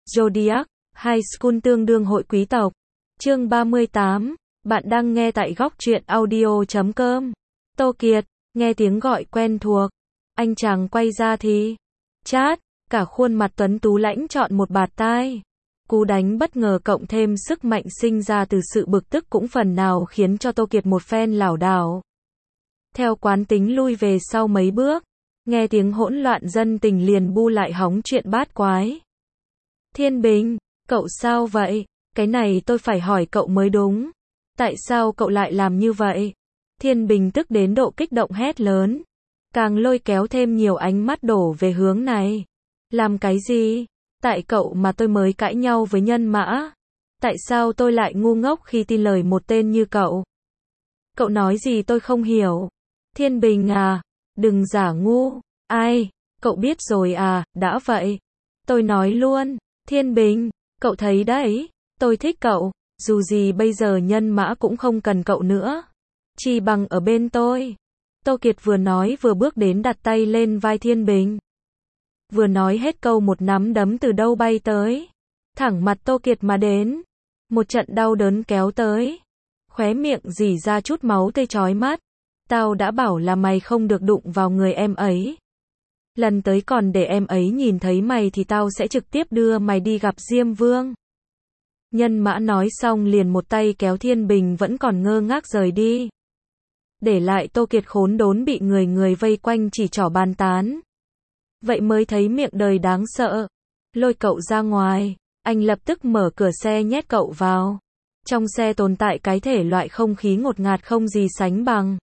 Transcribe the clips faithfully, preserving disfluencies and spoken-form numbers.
Zodiac, High School tương đương hội quý tộc. Chương ba mươi tám, bạn đang nghe tại góc truyện audio chấm com. Tô Kiệt, nghe tiếng gọi quen thuộc. Anh chàng quay ra thì chát, cả khuôn mặt tuấn tú lãnh trọn một bạt tai. Cú đánh bất ngờ cộng thêm sức mạnh sinh ra từ sự bực tức cũng phần nào khiến cho Tô Kiệt một phen lảo đảo. Theo quán tính lui về sau mấy bước, nghe tiếng hỗn loạn dân tình liền bu lại hóng chuyện bát quái. Thiên Bình, cậu sao vậy? Cái này tôi phải hỏi cậu mới đúng. Tại sao cậu lại làm như vậy? Thiên Bình tức đến độ kích động hét lớn, càng lôi kéo thêm nhiều ánh mắt đổ về hướng này. Làm cái gì? Tại cậu mà tôi mới cãi nhau với Nhân Mã. Tại sao tôi lại ngu ngốc khi tin lời một tên như cậu? Cậu nói gì tôi không hiểu. Thiên Bình à, đừng giả ngu. Ai, cậu biết rồi à, đã vậy. Tôi nói luôn, Thiên Bình, cậu thấy đấy, tôi thích cậu, dù gì bây giờ Nhân Mã cũng không cần cậu nữa. Chỉ bằng ở bên tôi. Tô Kiệt vừa nói vừa bước đến đặt tay lên vai Thiên Bình. Vừa nói hết câu một nắm đấm từ đâu bay tới, thẳng mặt Tô Kiệt mà đến. Một trận đau đớn kéo tới, khóe miệng rỉ ra chút máu tươi chói mắt. Tao đã bảo là mày không được đụng vào người em ấy. Lần tới còn để em ấy nhìn thấy mày thì tao sẽ trực tiếp đưa mày đi gặp Diêm Vương. Nhân Mã nói xong liền một tay kéo Thiên Bình vẫn còn ngơ ngác rời đi. Để lại Tô Kiệt khốn đốn bị người người vây quanh chỉ trỏ bàn tán. Vậy mới thấy miệng đời đáng sợ. Lôi cậu ra ngoài, anh lập tức mở cửa xe nhét cậu vào. Trong xe tồn tại cái thể loại không khí ngột ngạt không gì sánh bằng.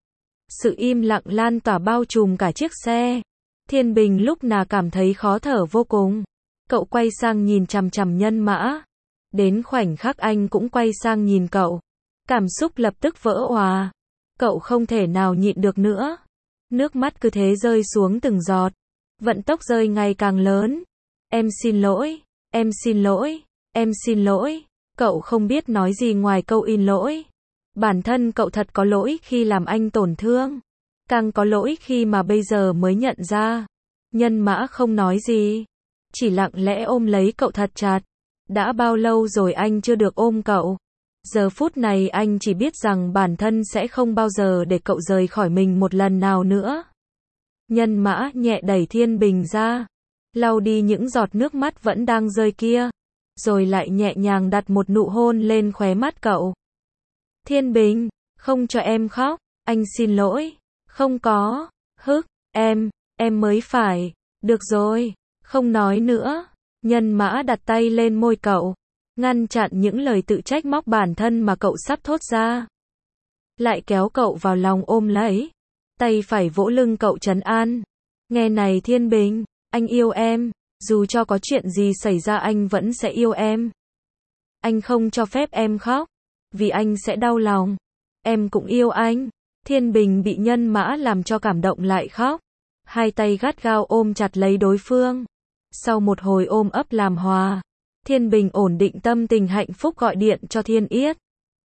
Sự im lặng lan tỏa bao trùm cả chiếc xe. Thiên Bình lúc nào cảm thấy khó thở vô cùng. Cậu quay sang nhìn chằm chằm Nhân Mã. Đến khoảnh khắc anh cũng quay sang nhìn cậu. Cảm xúc lập tức vỡ òa. Cậu không thể nào nhịn được nữa. Nước mắt cứ thế rơi xuống từng giọt. Vận tốc rơi ngày càng lớn. Em xin lỗi, em xin lỗi, em xin lỗi. Cậu không biết nói gì ngoài câu in lỗi. Bản thân cậu thật có lỗi khi làm anh tổn thương. Càng có lỗi khi mà bây giờ mới nhận ra. Nhân Mã không nói gì. Chỉ lặng lẽ ôm lấy cậu thật chặt. Đã bao lâu rồi anh chưa được ôm cậu. Giờ phút này anh chỉ biết rằng bản thân sẽ không bao giờ để cậu rời khỏi mình một lần nào nữa. Nhân Mã nhẹ đẩy Thiên Bình ra. Lau đi những giọt nước mắt vẫn đang rơi kia. Rồi lại nhẹ nhàng đặt một nụ hôn lên khóe mắt cậu. Thiên Bình, không cho em khóc. Anh xin lỗi. Không có. Hức, em, em mới phải. Được rồi, không nói nữa. Nhân Mã đặt tay lên môi cậu. Ngăn chặn những lời tự trách móc bản thân mà cậu sắp thốt ra. Lại kéo cậu vào lòng ôm lấy. Tay phải vỗ lưng cậu trấn an. Nghe này Thiên Bình, anh yêu em. Dù cho có chuyện gì xảy ra anh vẫn sẽ yêu em. Anh không cho phép em khóc. Vì anh sẽ đau lòng. Em cũng yêu anh. Thiên Bình bị Nhân Mã làm cho cảm động lại khóc. Hai tay gắt gao ôm chặt lấy đối phương. Sau một hồi ôm ấp làm hòa, Thiên Bình ổn định tâm tình hạnh phúc gọi điện cho Thiên Yết.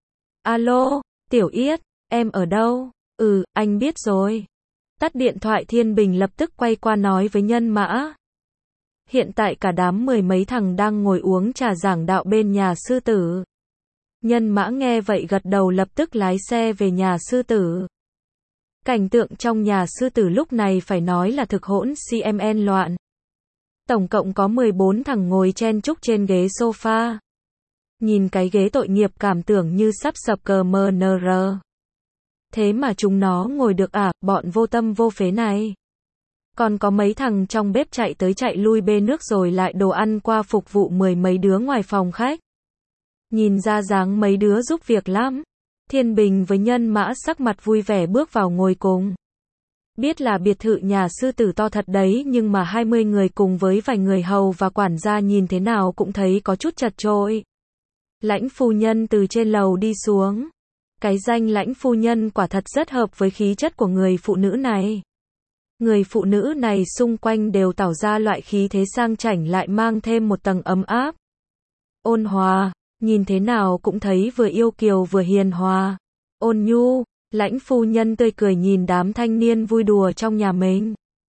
Alo, Tiểu Yết, em ở đâu? Ừ, anh biết rồi. Tắt điện thoại Thiên Bình lập tức quay qua nói với Nhân Mã. Hiện tại cả đám mười mấy thằng đang ngồi uống trà giảng đạo bên nhà sư tử. Nhân Mã nghe vậy gật đầu lập tức lái xe về nhà sư tử. Cảnh tượng trong nhà sư tử lúc này phải nói là thực hỗn xmn loạn. Tổng cộng có mười bốn thằng ngồi chen chúc trên ghế sofa. Nhìn cái ghế tội nghiệp cảm tưởng như sắp sập cờ mờ nờ rờ. Thế mà chúng nó ngồi được à, bọn vô tâm vô phế này. Còn có mấy thằng trong bếp chạy tới chạy lui bê nước rồi lại đồ ăn qua phục vụ mười mấy đứa ngoài phòng khách. Nhìn ra dáng mấy đứa giúp việc lắm. Thiên Bình với Nhân Mã sắc mặt vui vẻ bước vào ngồi cùng. Biết là biệt thự nhà sư tử to thật đấy nhưng mà hai mươi người cùng với vài người hầu và quản gia nhìn thế nào cũng thấy có chút chật chội. Lãnh phu nhân từ trên lầu đi xuống. Cái danh lãnh phu nhân quả thật rất hợp với khí chất của người phụ nữ này. Người phụ nữ này xung quanh đều tỏ ra loại khí thế sang chảnh lại mang thêm một tầng ấm áp. Ôn hòa, nhìn thế nào cũng thấy vừa yêu kiều vừa hiền hòa. Ôn nhu. Lãnh phu nhân tươi cười nhìn đám thanh niên vui đùa trong nhà mình.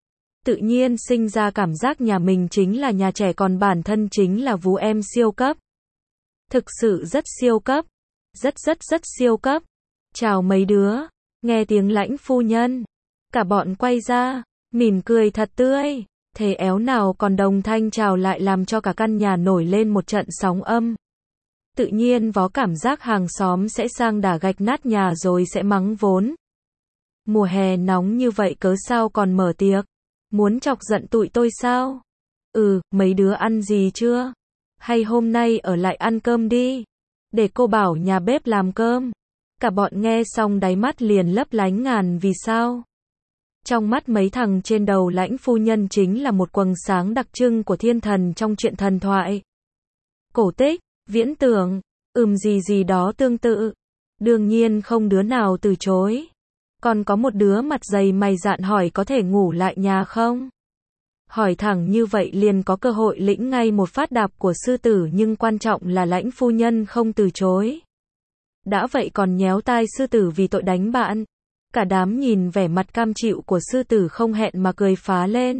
Tự nhiên sinh ra cảm giác nhà mình chính là nhà trẻ còn bản thân chính là vú em siêu cấp. Thực sự rất siêu cấp. Rất rất rất siêu cấp. Chào mấy đứa. Nghe tiếng Lãnh phu nhân. Cả bọn quay ra, mỉm cười thật tươi. Thế éo nào còn đồng thanh chào lại làm cho cả căn nhà nổi lên một trận sóng âm. Tự nhiên có cảm giác hàng xóm sẽ sang đả gạch nát nhà rồi sẽ mắng vốn. Mùa hè nóng như vậy cớ sao còn mở tiệc? Muốn chọc giận tụi tôi sao? Ừ, mấy đứa ăn gì chưa? Hay hôm nay ở lại ăn cơm đi? Để cô bảo nhà bếp làm cơm. Cả bọn nghe xong đáy mắt liền lấp lánh ngàn vì sao? Trong mắt mấy thằng trên đầu Lãnh phu nhân chính là một quầng sáng đặc trưng của thiên thần trong truyện thần thoại. Cổ tích, viễn tưởng, ừm gì gì đó tương tự. Đương nhiên không đứa nào từ chối. Còn có một đứa mặt dày mày dạn hỏi có thể ngủ lại nhà không? Hỏi thẳng như vậy liền có cơ hội lĩnh ngay một phát đạp của sư tử, nhưng quan trọng là Lãnh phu nhân không từ chối. Đã vậy còn nhéo tai sư tử vì tội đánh bạn. Cả đám nhìn vẻ mặt cam chịu của sư tử không hẹn mà cười phá lên.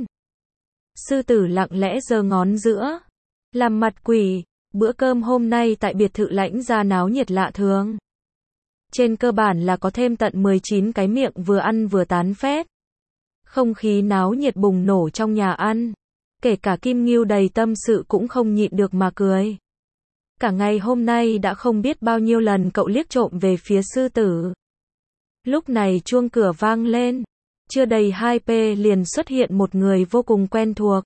Sư tử lặng lẽ giơ ngón giữa, làm mặt quỷ. Bữa cơm hôm nay tại biệt thự Lãnh gia náo nhiệt lạ thường. Trên cơ bản là có thêm tận mười chín cái miệng vừa ăn vừa tán phét. Không khí náo nhiệt bùng nổ trong nhà ăn. Kể cả Kim Ngưu đầy tâm sự cũng không nhịn được mà cười. Cả ngày hôm nay đã không biết bao nhiêu lần cậu liếc trộm về phía sư tử. Lúc này chuông cửa vang lên. Chưa đầy hai phút liền xuất hiện một người vô cùng quen thuộc.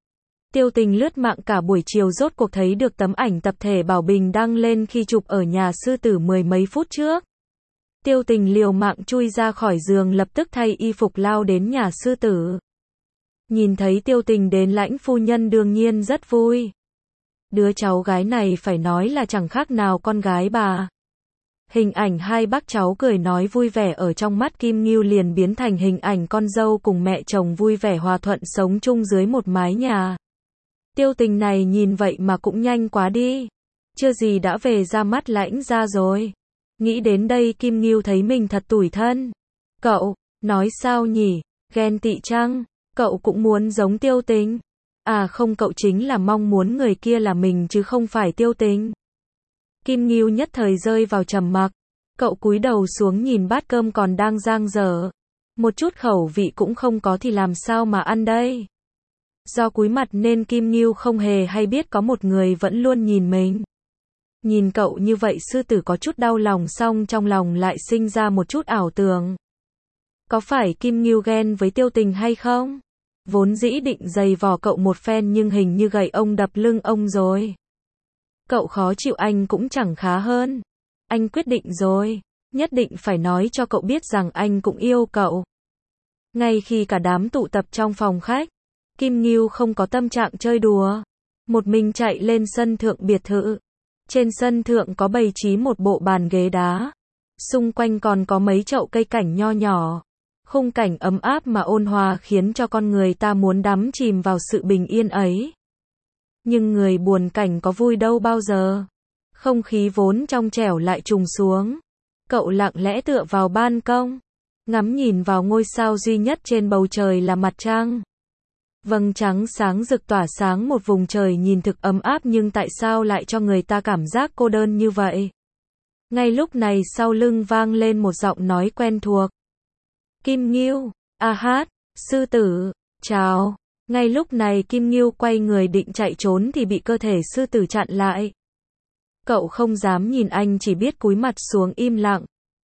Tiêu Tình lướt mạng cả buổi chiều rốt cuộc thấy được tấm ảnh tập thể Bảo Bình đăng lên khi chụp ở nhà sư tử mười mấy phút trước. Tiêu Tình liều mạng chui ra khỏi giường lập tức thay y phục lao đến nhà sư tử. Nhìn thấy Tiêu Tình đến Lãnh phu nhân đương nhiên rất vui. Đứa cháu gái này phải nói là chẳng khác nào con gái bà. Hình ảnh hai bác cháu cười nói vui vẻ ở trong mắt Kim Ngưu liền biến thành hình ảnh con dâu cùng mẹ chồng vui vẻ hòa thuận sống chung dưới một mái nhà. Tiêu Tình này nhìn vậy mà cũng nhanh quá đi. Chưa gì đã về ra mắt Lãnh ra rồi. Nghĩ đến đây Kim Ngưu thấy mình thật tủi thân. Cậu, nói sao nhỉ, ghen tị chăng? Cậu cũng muốn giống Tiêu Tình? À không, cậu chính là mong muốn người kia là mình chứ không phải Tiêu Tình. Kim Ngưu nhất thời rơi vào trầm mặc. Cậu cúi đầu xuống nhìn bát cơm còn đang dang dở. Một chút khẩu vị cũng không có thì làm sao mà ăn đây? Do cúi mặt nên Kim Ngưu không hề hay biết có một người vẫn luôn nhìn mình. Nhìn cậu như vậy sư tử có chút đau lòng xong trong lòng lại sinh ra một chút ảo tưởng. Có phải Kim Ngưu ghen với Tiêu Tình hay không? Vốn dĩ định giày vò cậu một phen nhưng hình như gậy ông đập lưng ông rồi. Cậu khó chịu anh cũng chẳng khá hơn. Anh quyết định rồi, nhất định phải nói cho cậu biết rằng anh cũng yêu cậu. Ngay khi cả đám tụ tập trong phòng khách, Kim Ngưu không có tâm trạng chơi đùa. Một mình chạy lên sân thượng biệt thự. Trên sân thượng có bày trí một bộ bàn ghế đá. Xung quanh còn có mấy chậu cây cảnh nho nhỏ. Khung cảnh ấm áp mà ôn hòa khiến cho con người ta muốn đắm chìm vào sự bình yên ấy. Nhưng người buồn cảnh có vui đâu bao giờ. Không khí vốn trong trẻo lại trùng xuống. Cậu lặng lẽ tựa vào ban công. Ngắm nhìn vào ngôi sao duy nhất trên bầu trời là mặt trăng. Vầng trắng sáng rực tỏa sáng một vùng trời nhìn thực ấm áp nhưng tại sao lại cho người ta cảm giác cô đơn như vậy? Ngay lúc này sau lưng vang lên một giọng nói quen thuộc. Kim Ngưu, a hát, sư tử, chào. Ngay lúc này Kim Ngưu quay người định chạy trốn thì bị cơ thể sư tử chặn lại. Cậu không dám nhìn anh chỉ biết cúi mặt xuống im lặng.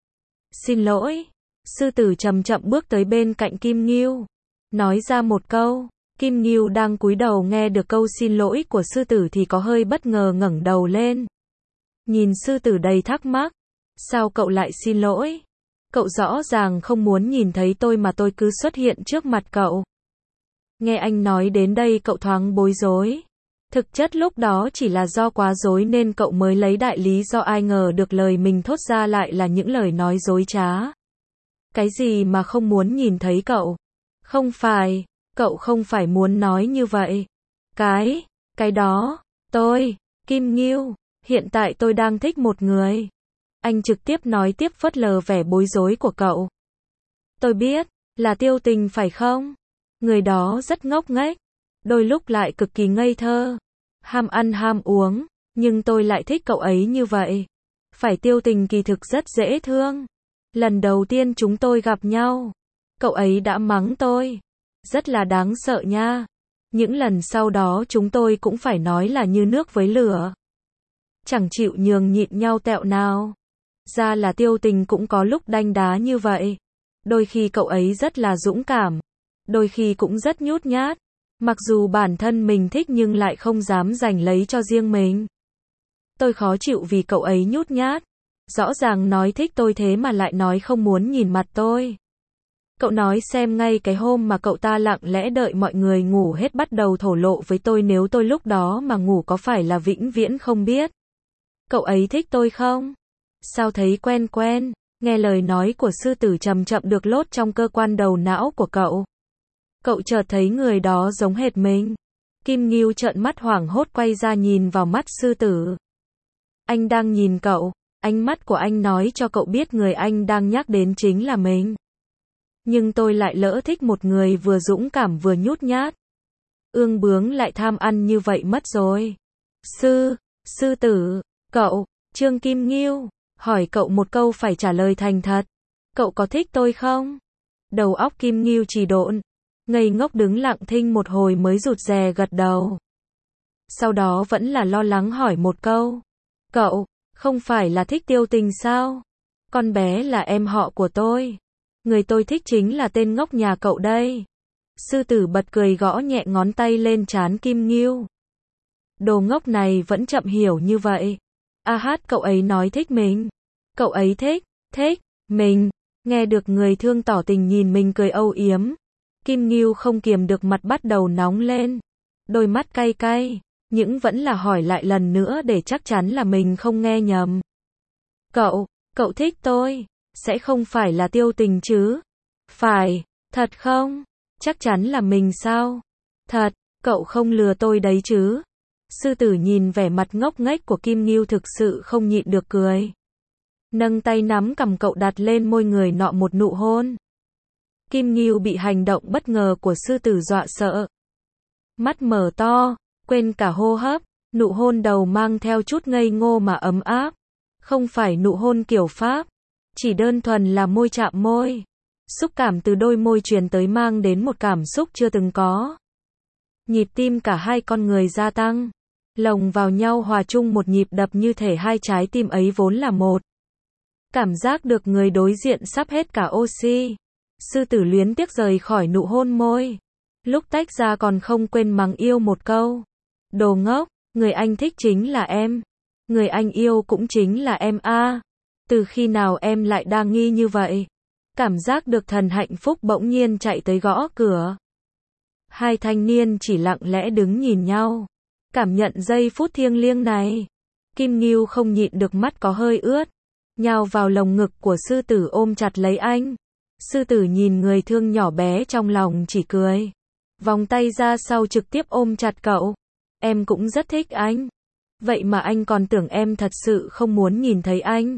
Xin lỗi. Sư tử chậm chậm bước tới bên cạnh Kim Ngưu. Nói ra một câu. Kim Ngưu đang cúi đầu nghe được câu xin lỗi của sư tử thì có hơi bất ngờ ngẩng đầu lên. Nhìn sư tử đầy thắc mắc. Sao cậu lại xin lỗi? Cậu rõ ràng không muốn nhìn thấy tôi mà tôi cứ xuất hiện trước mặt cậu. Nghe anh nói đến đây cậu thoáng bối rối. Thực chất lúc đó chỉ là do quá dối nên cậu mới lấy đại lý do ai ngờ được lời mình thốt ra lại là những lời nói dối trá. Cái gì mà không muốn nhìn thấy cậu? Không phải, cậu không phải muốn nói như vậy. Cái, cái đó, tôi, Kim Ngưu, hiện tại tôi đang thích một người. Anh trực tiếp nói tiếp phớt lờ vẻ bối rối của cậu. Tôi biết, là Tiêu Tình phải không? Người đó rất ngốc nghếch, đôi lúc lại cực kỳ ngây thơ, ham ăn ham uống, nhưng tôi lại thích cậu ấy như vậy. Phải Tiêu Tình kỳ thực rất dễ thương. Lần đầu tiên chúng tôi gặp nhau, cậu ấy đã mắng tôi. Rất là đáng sợ nha. Những lần sau đó chúng tôi cũng phải nói là như nước với lửa. Chẳng chịu nhường nhịn nhau tẹo nào. Ra là Tiêu Tình cũng có lúc đanh đá như vậy. Đôi khi cậu ấy rất là dũng cảm, đôi khi cũng rất nhút nhát. Mặc dù bản thân mình thích nhưng lại không dám giành lấy cho riêng mình. Tôi khó chịu vì cậu ấy nhút nhát. Rõ ràng nói thích tôi thế mà lại nói không muốn nhìn mặt tôi. Cậu nói xem, ngay cái hôm mà cậu ta lặng lẽ đợi mọi người ngủ hết bắt đầu thổ lộ với tôi, nếu tôi lúc đó mà ngủ có phải là vĩnh viễn không biết. Cậu ấy thích tôi không? Sao thấy quen quen? Nghe lời nói của sư tử chậm chậm được lốt trong cơ quan đầu não của cậu. Cậu chợt thấy người đó giống hệt mình. Kim Ngưu trợn mắt hoảng hốt quay ra nhìn vào mắt sư tử. Anh đang nhìn cậu, ánh mắt của anh nói cho cậu biết người anh đang nhắc đến chính là mình. Nhưng tôi lại lỡ thích một người vừa dũng cảm vừa nhút nhát. Ương bướng lại tham ăn như vậy mất rồi. Sư, sư tử, cậu, Trương Kim Ngưu, hỏi cậu một câu phải trả lời thành thật. Cậu có thích tôi không? Đầu óc Kim Ngưu trì độn, ngây ngốc đứng lặng thinh một hồi mới rụt rè gật đầu. Sau đó vẫn là lo lắng hỏi một câu. Cậu, không phải là thích Tiêu Tình sao? Con bé là em họ của tôi. Người tôi thích chính là tên ngốc nhà cậu đây. Sư tử bật cười gõ nhẹ ngón tay lên trán Kim Ngưu. Đồ ngốc này vẫn chậm hiểu như vậy. A hát, cậu ấy nói thích mình. Cậu ấy thích, thích, mình. Nghe được người thương tỏ tình nhìn mình cười âu yếm. Kim Ngưu không kiềm được mặt bắt đầu nóng lên. Đôi mắt cay cay, nhưng vẫn là hỏi lại lần nữa để chắc chắn là mình không nghe nhầm. Cậu, cậu thích tôi, sẽ không phải là Tiêu Tình chứ? Phải, thật không? Chắc chắn là mình sao? Thật, cậu không lừa tôi đấy chứ? Sư tử nhìn vẻ mặt ngốc nghếch của Kim Ngưu thực sự không nhịn được cười. Nâng tay nắm cằm cậu đặt lên môi người nọ một nụ hôn. Kim Ngưu bị hành động bất ngờ của sư tử dọa sợ. Mắt mở to, quên cả hô hấp, nụ hôn đầu mang theo chút ngây ngô mà ấm áp. Không phải nụ hôn kiểu Pháp, chỉ đơn thuần là môi chạm môi. Xúc cảm từ đôi môi truyền tới mang đến một cảm xúc chưa từng có. Nhịp tim cả hai con người gia tăng, lồng vào nhau hòa chung một nhịp đập như thể hai trái tim ấy vốn là một. Cảm giác được người đối diện sắp hết cả oxy. Sư tử luyến tiếc rời khỏi nụ hôn môi. Lúc tách ra còn không quên mắng yêu một câu. Đồ ngốc, người anh thích chính là em. Người anh yêu cũng chính là em a. À. Từ khi nào em lại đa nghi như vậy? Cảm giác được thần hạnh phúc bỗng nhiên chạy tới gõ cửa. Hai thanh niên chỉ lặng lẽ đứng nhìn nhau. Cảm nhận giây phút thiêng liêng này. Kim Ngưu không nhịn được mắt có hơi ướt. Nhào vào lồng ngực của sư tử ôm chặt lấy anh. Sư tử nhìn người thương nhỏ bé trong lòng chỉ cười. Vòng tay ra sau trực tiếp ôm chặt cậu. Em cũng rất thích anh. Vậy mà anh còn tưởng em thật sự không muốn nhìn thấy anh.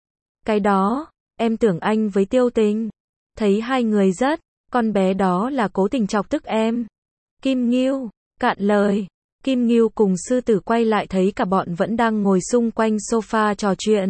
Cái đó, em tưởng anh với Tiêu Tình. Thấy hai người rất, con bé đó là cố tình chọc tức em. Kim Ngưu, cạn lời. Kim Ngưu cùng sư tử quay lại thấy cả bọn vẫn đang ngồi xung quanh sofa trò chuyện.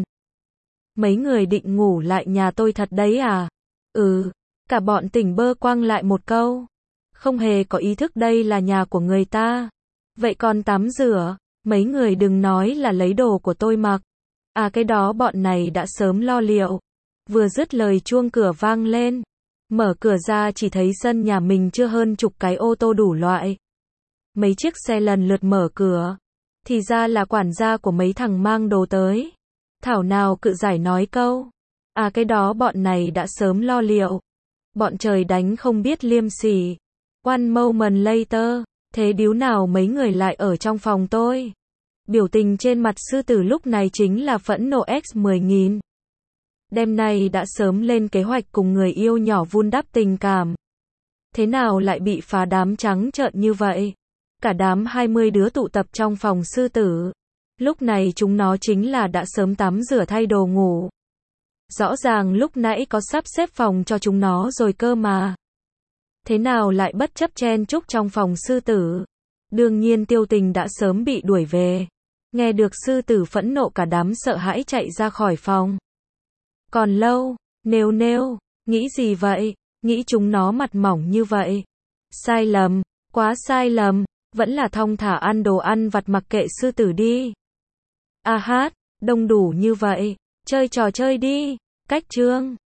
Mấy người định ngủ lại nhà tôi thật đấy à? Ừ, cả bọn tỉnh bơ quăng lại một câu. Không hề có ý thức đây là nhà của người ta. Vậy còn tắm rửa, mấy người đừng nói là lấy đồ của tôi mặc. À, cái đó bọn này đã sớm lo liệu. Vừa dứt lời chuông cửa vang lên. Mở cửa ra chỉ thấy sân nhà mình chưa hơn chục cái ô tô đủ loại. Mấy chiếc xe lần lượt mở cửa. Thì ra là quản gia của mấy thằng mang đồ tới. Thảo nào cự giải nói câu. À, cái đó bọn này đã sớm lo liệu. Bọn trời đánh không biết liêm sỉ. One moment later, thế điếu nào mấy người lại ở trong phòng tôi? Biểu tình trên mặt sư tử lúc này chính là phẫn nộ nhân mười nghìn. Đêm nay đã sớm lên kế hoạch cùng người yêu nhỏ vun đắp tình cảm. Thế nào lại bị phá đám trắng trợn như vậy? Cả đám hai mươi đứa tụ tập trong phòng sư tử. Lúc này chúng nó chính là đã sớm tắm rửa thay đồ ngủ. Rõ ràng lúc nãy có sắp xếp phòng cho chúng nó rồi cơ mà. thế nào lại bất chấp chen chúc trong phòng sư tử. Đương nhiên Tiêu Tình đã sớm bị đuổi về. Nghe được sư tử phẫn nộ cả đám sợ hãi chạy ra khỏi phòng. Còn lâu, nêu nêu, nghĩ gì vậy, nghĩ chúng nó mặt mỏng như vậy. Sai lầm, quá sai lầm, vẫn là thong thả ăn đồ ăn vặt mặc kệ sư tử đi. A hát, đông đủ như vậy, chơi trò chơi đi, cách chương.